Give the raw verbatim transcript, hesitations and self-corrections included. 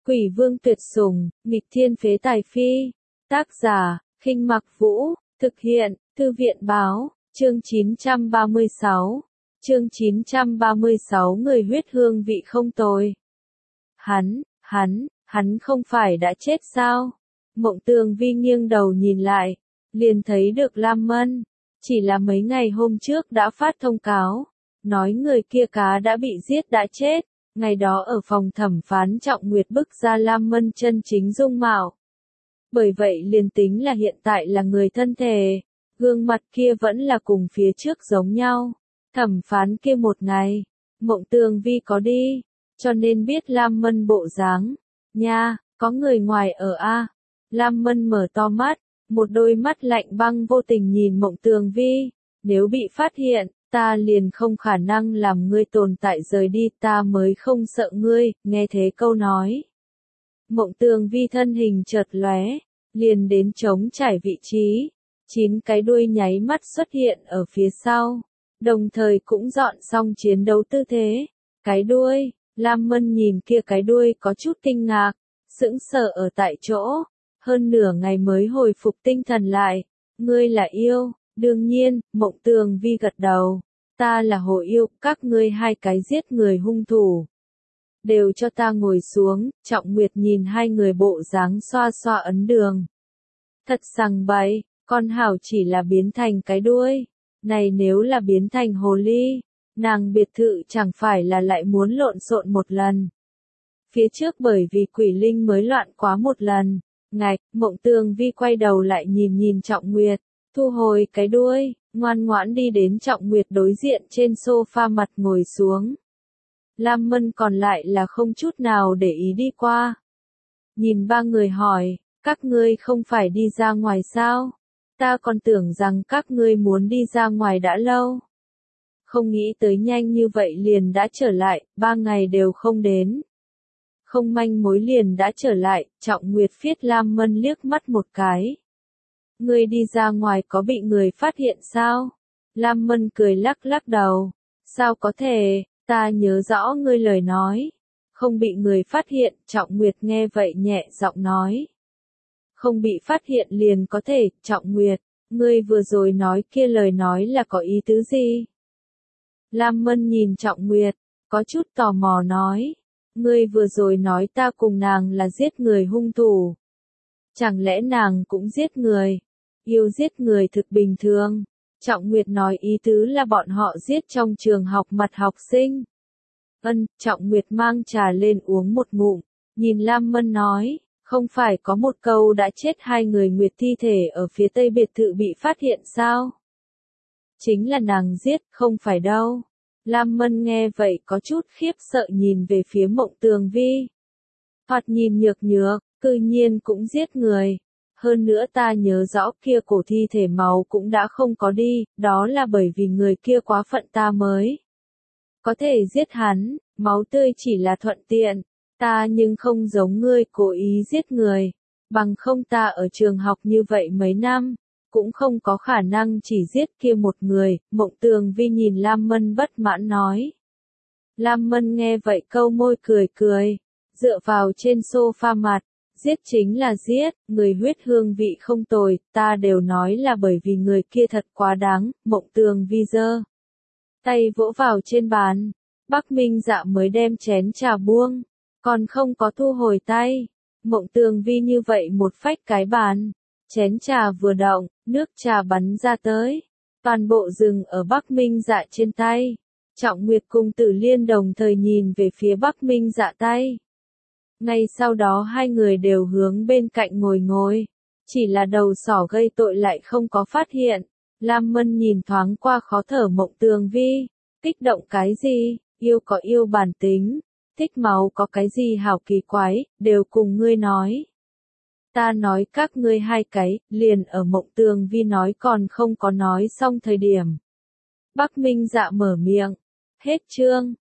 Quỷ vương tuyệt sủng, nghịch thiên phế tài phi. Tác giả, Khinh Mặc Vũ, thực hiện, Thư viện báo, chương chín trăm ba mươi sáu. Chương chín trăm ba mươi sáu người huyết hương vị không tồi. Hắn, hắn, hắn không phải đã chết sao? Mộng Tường Vi nghiêng đầu nhìn lại, liền thấy được Lam Mân, chỉ là mấy ngày hôm trước đã phát thông cáo, nói người kia cá đã bị giết đã chết, ngày đó ở phòng thẩm phán Trọng Nguyệt bức ra Lam Mân chân chính dung mạo. Bởi vậy liền tính là hiện tại là người thân thể, gương mặt kia vẫn là cùng phía trước giống nhau. Thẩm phán kia một ngày, Mộng Tường Vi có đi, cho nên biết Lam Mân bộ dáng. Nha, có người ngoài ở a. Lam Mân mở to mắt, một đôi mắt lạnh băng vô tình nhìn Mộng Tường Vi, nếu bị phát hiện, ta liền không khả năng làm ngươi tồn tại rời đi, ta mới không sợ ngươi, nghe thế câu nói. Mộng Tường Vi thân hình chợt lóe, liền đến trống trải vị trí, chín cái đuôi nháy mắt xuất hiện ở phía sau, đồng thời cũng dọn xong chiến đấu tư thế. Cái đuôi, Lam Mân nhìn kia cái đuôi có chút kinh ngạc, sững sờ ở tại chỗ, hơn nửa ngày mới hồi phục tinh thần lại. Ngươi là yêu? Đương nhiên, Mộng Tường Vi gật đầu. Ta là hồ yêu, các ngươi hai cái giết người hung thủ. Đều cho ta ngồi xuống. Trọng Nguyệt nhìn hai người bộ dáng xoa xoa ấn đường. Thật sằng bậy, con hảo chỉ là biến thành cái đuôi. Này nếu là biến thành hồ ly, nàng biệt thự chẳng phải là lại muốn lộn xộn một lần. Phía trước bởi vì quỷ linh mới loạn quá một lần. Ngạch, Mộng Tường Vi quay đầu lại nhìn nhìn Trọng Nguyệt, thu hồi cái đuôi, ngoan ngoãn đi đến Trọng Nguyệt đối diện trên sofa mặt ngồi xuống. Lam Mân còn lại là không chút nào để ý đi qua. Nhìn ba người hỏi, các ngươi không phải đi ra ngoài sao? Ta còn tưởng rằng các ngươi muốn đi ra ngoài đã lâu. Không nghĩ tới nhanh như vậy liền đã trở lại, ba ngày đều không đến. Không manh mối liền đã trở lại, Trọng Nguyệt phiết Lam Mân liếc mắt một cái. Ngươi đi ra ngoài có bị người phát hiện sao? Lam Mân cười lắc lắc đầu. Sao có thể, ta nhớ rõ ngươi lời nói. Không bị người phát hiện, Trọng Nguyệt nghe vậy nhẹ giọng nói. Không bị phát hiện liền có thể, Trọng Nguyệt, ngươi vừa rồi nói kia lời nói là có ý tứ gì? Lam Mân nhìn Trọng Nguyệt, có chút tò mò nói. Ngươi vừa rồi nói ta cùng nàng là giết người hung thủ. Chẳng lẽ nàng cũng giết người? Yêu giết người thực bình thường. Trọng Nguyệt nói ý tứ là bọn họ giết trong trường học mặt học sinh. Ân, Trọng Nguyệt mang trà lên uống một ngụm, nhìn Lam Mân nói, không phải có một câu đã chết hai người Nguyệt thi thể ở phía tây biệt thự bị phát hiện sao? Chính là nàng giết, không phải đâu. Lam Mân nghe vậy có chút khiếp sợ nhìn về phía Mộng Tường Vi. Thoạt nhìn nhược nhược, cư nhiên cũng giết người. Hơn nữa ta nhớ rõ kia cổ thi thể máu cũng đã không có đi, đó là bởi vì người kia quá phận ta mới có thể giết hắn, máu tươi chỉ là thuận tiện, ta nhưng không giống ngươi cố ý giết người, bằng không ta ở trường học như vậy mấy năm, cũng không có khả năng chỉ giết kia một người. Mộng Tường Vi nhìn Lam Mân bất mãn nói. Lam Mân nghe vậy câu môi cười cười, dựa vào trên sofa mặt. Giết chính là giết, người huyết hương vị không tồi, ta đều nói là bởi vì người kia thật quá đáng. Mộng Tường Vi giơ tay vỗ vào trên bàn, Bắc Minh Dạ mới đem chén trà buông, còn không có thu hồi tay. Mộng Tường Vi như vậy một phách cái bàn, chén trà vừa động, nước trà bắn ra tới, toàn bộ dừng ở Bắc Minh Dạ trên tay. Trọng Nguyệt cùng Tử Liên đồng thời nhìn về phía Bắc Minh Dạ tay. Ngay sau đó hai người đều hướng bên cạnh ngồi ngồi, chỉ là đầu sỏ gây tội lại không có phát hiện. Lam Mân nhìn thoáng qua khó thở Mộng Tường Vi, kích động cái gì, yêu có yêu bản tính, thích máu có cái gì hảo kỳ quái, đều cùng ngươi nói. Ta nói các ngươi hai cái, liền ở Mộng Tường Vi nói còn không có nói xong thời điểm. Bắc Minh Dạ mở miệng, hết chương.